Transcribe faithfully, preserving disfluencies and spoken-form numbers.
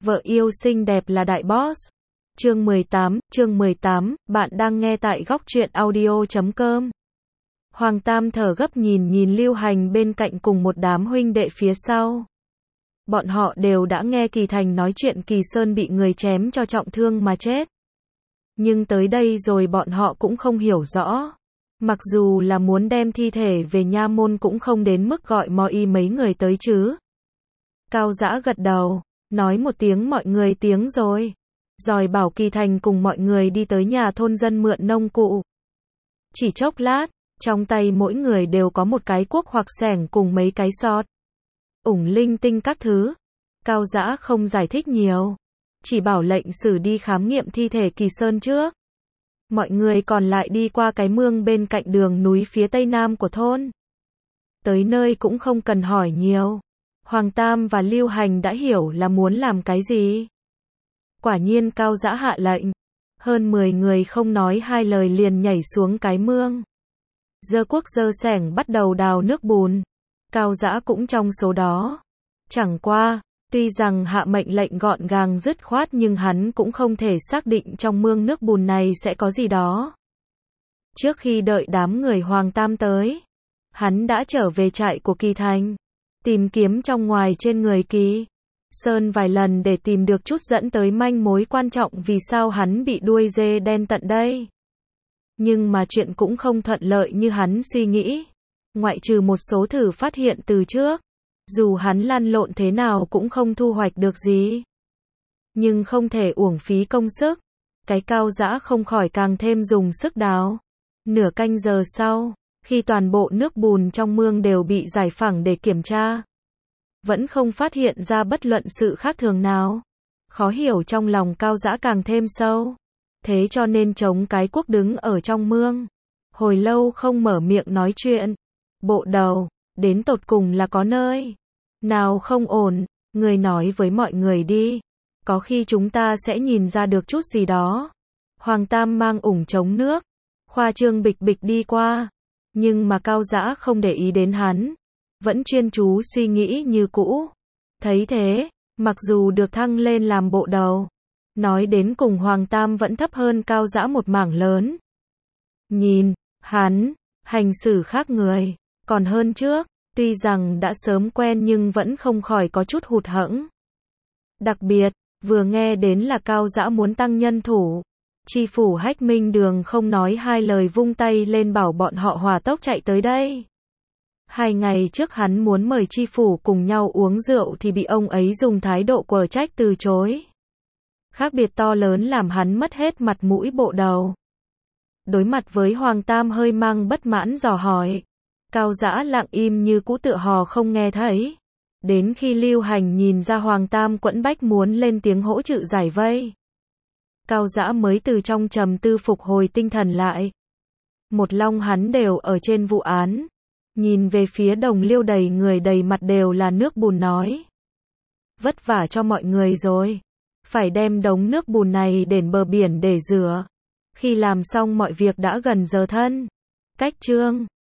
Vợ yêu xinh đẹp là đại boss. Chương mười tám, chương mười tám, bạn đang nghe tại góc truyện audio chấm com. Hoàng Tam thở gấp nhìn nhìn Lưu Hành bên cạnh cùng một đám huynh đệ phía sau. Bọn họ đều đã nghe Kỳ Thành nói chuyện Kỳ Sơn bị người chém cho trọng thương mà chết. Nhưng tới đây rồi bọn họ cũng không hiểu rõ. Mặc dù là muốn đem thi thể về nha môn cũng không đến mức gọi mò y mấy người tới chứ. Cao Dã gật đầu, nói một tiếng mọi người tiếng rồi. Rồi bảo Kỳ Thành cùng mọi người đi tới nhà thôn dân mượn nông cụ. Chỉ chốc lát, trong tay mỗi người đều có một cái cuốc hoặc xẻng cùng mấy cái sọt. Ủng linh tinh các thứ. Cao Dã không giải thích nhiều. Chỉ bảo lệnh sử đi khám nghiệm thi thể Kỳ Sơn trước. Mọi người còn lại đi qua cái mương bên cạnh đường núi phía tây nam của thôn. Tới nơi cũng không cần hỏi nhiều. Hoàng Tam và Lưu Hành đã hiểu là muốn làm cái gì. Quả nhiên Cao Dã hạ lệnh. Hơn mười người không nói hai lời liền nhảy xuống cái mương. Giơ cuốc giơ xẻng bắt đầu đào nước bùn. Cao Dã cũng trong số đó. Chẳng qua, tuy rằng hạ mệnh lệnh gọn gàng dứt khoát nhưng hắn cũng không thể xác định trong mương nước bùn này sẽ có gì đó. Trước khi đợi đám người Hoàng Tam tới, hắn đã trở về trại của Kỳ Thành. Tìm kiếm trong ngoài trên người Kỳ Sơn vài lần để tìm được chút dẫn tới manh mối quan trọng vì sao hắn bị đuôi dê đen tận đây. Nhưng mà chuyện cũng không thuận lợi như hắn suy nghĩ. Ngoại trừ một số thử phát hiện từ trước. Dù hắn lăn lộn thế nào cũng không thu hoạch được gì. Nhưng không thể uổng phí công sức. Cái Cao Dã không khỏi càng thêm dùng sức đào. Nửa canh giờ sau, khi toàn bộ nước bùn trong mương đều bị giải phẳng để kiểm tra, vẫn không phát hiện ra bất luận sự khác thường nào. Khó hiểu trong lòng Cao Dã càng thêm sâu. Thế cho nên chống cái cuốc đứng ở trong mương. Hồi lâu không mở miệng nói chuyện. Bộ đầu, đến tột cùng là có nơi nào không ổn, người nói với mọi người đi. Có khi chúng ta sẽ nhìn ra được chút gì đó. Hoàng Tam mang ủng chống nước, khoa trương bịch bịch đi qua. Nhưng mà Cao Dã không để ý đến hắn. Vẫn chuyên chú suy nghĩ như cũ. Thấy thế, mặc dù được thăng lên làm bộ đầu, nói đến cùng Hoàng Tam vẫn thấp hơn Cao Dã một mảng lớn. Nhìn, hắn, hành xử khác người, còn hơn trước, tuy rằng đã sớm quen nhưng vẫn không khỏi có chút hụt hẫng. Đặc biệt, vừa nghe đến là Cao Dã muốn tăng nhân thủ. Tri phủ Hách Minh Đường không nói hai lời vung tay lên bảo bọn họ hỏa tốc chạy tới đây. Hai ngày trước hắn muốn mời tri phủ cùng nhau uống rượu thì bị ông ấy dùng thái độ quở trách từ chối. Khác biệt to lớn làm hắn mất hết mặt mũi bộ đầu. Đối mặt với Hoàng Tam hơi mang bất mãn dò hỏi. Cao Dã lặng im như cũ tựa hò không nghe thấy. Đến khi Lưu Hành nhìn ra Hoàng Tam quẫn bách muốn lên tiếng hỗ trợ giải vây, Cao Dã mới từ trong trầm tư phục hồi tinh thần lại. Một long hắn đều ở trên vụ án. Nhìn về phía đồng Liêu đầy người đầy mặt đều là nước bùn nói. Vất vả cho mọi người rồi. Phải đem đống nước bùn này đến bờ biển để rửa. Khi làm xong mọi việc đã gần giờ thân. Cách trương.